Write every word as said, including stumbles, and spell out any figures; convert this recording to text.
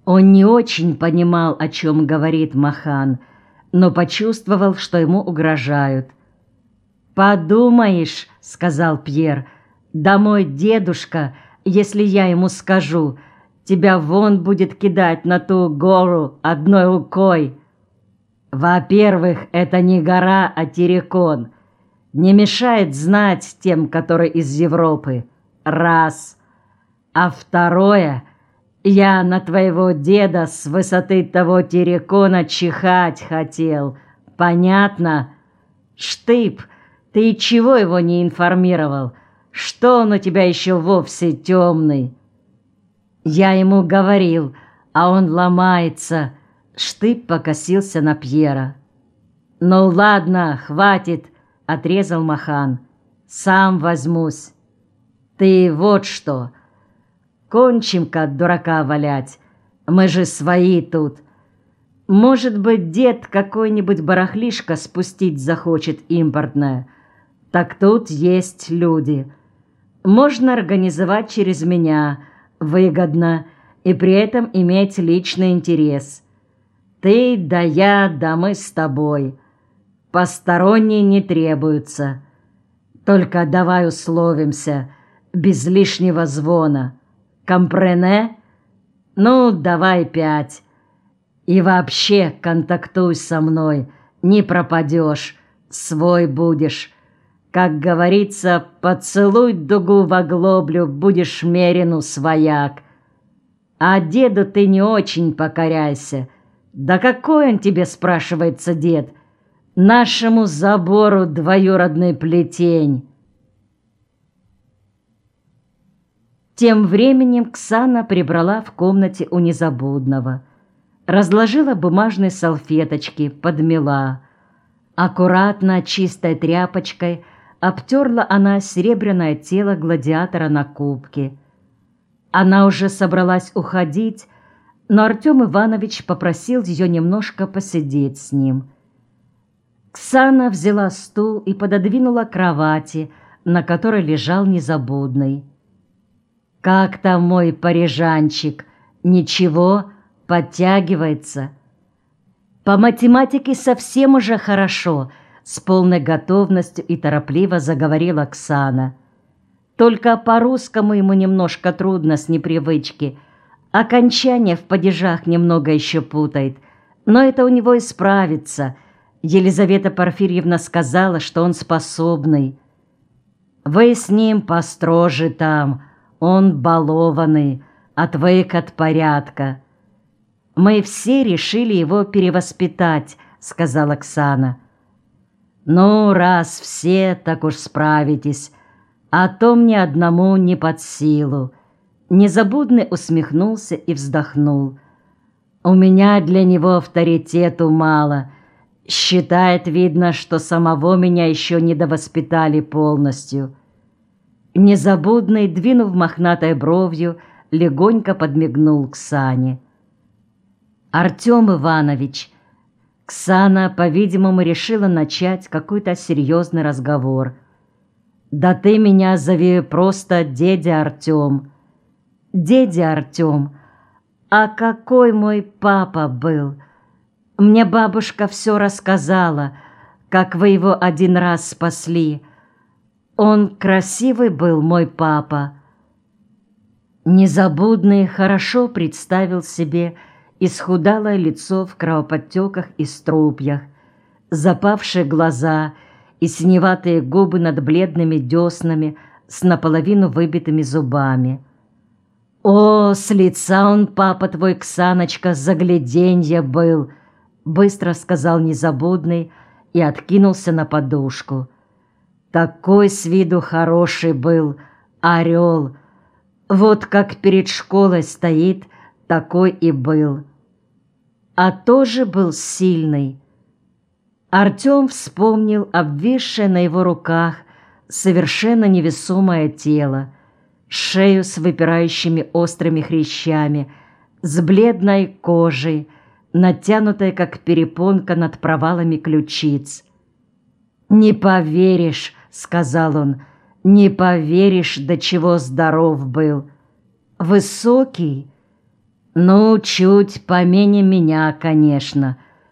Он не очень понимал, о чем говорит Махан, но почувствовал, что ему угрожают. «Подумаешь, — сказал Пьер, — да мой дедушка, если я ему скажу, тебя вон будет кидать на ту гору одной рукой. Во-первых, это не гора, а террикон. Не мешает знать тем, которые из Европы. Раз. А второе, я на твоего деда с высоты того террикона чихать хотел. Понятно? Штып, ты чего его не информировал? Что он у тебя еще вовсе темный?» Я ему говорил, а он ломается. Штып покосился на Пьера. «Ну ладно, хватит», — отрезал Махан. «Сам возьмусь. Ты вот что, кончим-ка дурака валять. Мы же свои тут. Может быть, дед какой-нибудь барахлишко спустить захочет импортное. Так тут есть люди. Можно организовать через меня, выгодно, и при этом иметь личный интерес. Ты да я, да мы с тобой. Посторонние не требуются. Только давай условимся, без лишнего звона. Компрене? Ну, давай пять. И вообще контактуй со мной, не пропадешь, свой будешь. Как говорится, поцелуй дугу в оглоблю, будешь мерину свояк. А деду ты не очень покоряйся. Да какой он тебе, спрашивается, дед? Нашему забору двоюродный плетень». Тем временем Ксана прибрала в комнате у Незабудного. Разложила бумажные салфеточки, подмела. Аккуратно, чистой тряпочкой обтерла она серебряное тело гладиатора на кубке. Она уже собралась уходить, но Артем Иванович попросил ее немножко посидеть с ним. Ксана взяла стул и пододвинула к кровати, на которой лежал Незабудный. «Как там мой парижанчик? Ничего, подтягивается?» «По математике совсем уже хорошо», — с полной готовностью и торопливо заговорила Оксана. «Только по-русскому ему немножко трудно с непривычки. Окончание в падежах немного еще путает, но это у него исправится. Елизавета Порфирьевна сказала, что он способный. Вы с ним построже там, он балованный, отвык от порядка. Мы все решили его перевоспитать», — сказала Оксана. «Ну, раз все, так уж справитесь, а то мне одному не под силу». Незабудный усмехнулся и вздохнул. «У меня для него авторитету мало. Считает, видно, что самого меня еще не довоспитали полностью». Незабудный, двинув мохнатой бровью, легонько подмигнул Ксане. «Артем Иванович», Ксана, по-видимому, решила начать какой-то серьезный разговор. «Да ты меня зови просто дядя Артем». «Дядя Артем, а какой мой папа был? Мне бабушка все рассказала, как вы его один раз спасли. Он красивый был, мой папа». Незабудный хорошо представил себе исхудалое лицо в кровоподтеках и струпьях, запавшие глаза и синеватые губы над бледными деснами с наполовину выбитыми зубами. «О, с лица он, папа твой, Ксаночка, загляденье был!» — быстро сказал Незабудный и откинулся на подушку. «Такой с виду хороший был, орел! Вот как перед школой стоит, такой и был. А тоже был сильный». Артем вспомнил обвисшее на его руках совершенно невесомое тело, шею с выпирающими острыми хрящами, с бледной кожей, натянутой, как перепонка над провалами ключиц. «Не поверишь», — сказал он, — «не поверишь, до чего здоров был. Высокий, Ну, чуть помене меня, конечно.